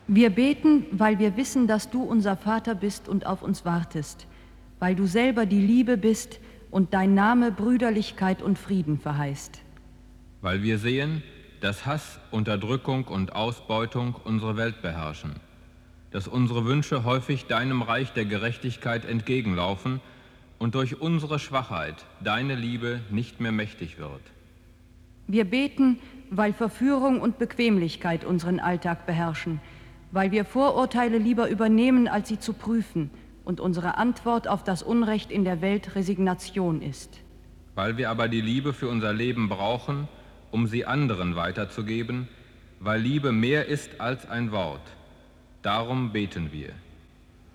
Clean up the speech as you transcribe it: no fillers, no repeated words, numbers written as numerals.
Wir beten, weil wir wissen, dass du unser Vater bist und auf uns wartest, weil du selber die Liebe bist und dein Name Brüderlichkeit und Frieden verheißt. Weil wir sehen, dass Hass, Unterdrückung und Ausbeutung unsere Welt beherrschen, dass unsere Wünsche häufig deinem Reich der Gerechtigkeit entgegenlaufen und durch unsere Schwachheit deine Liebe nicht mehr mächtig wird. Wir beten, weil Verführung und Bequemlichkeit unseren Alltag beherrschen, weil wir Vorurteile lieber übernehmen, als sie zu prüfen, und unsere Antwort auf das Unrecht in der Welt Resignation ist. Weil wir aber die Liebe für unser Leben brauchen, um sie anderen weiterzugeben, weil Liebe mehr ist als ein Wort. Darum beten wir.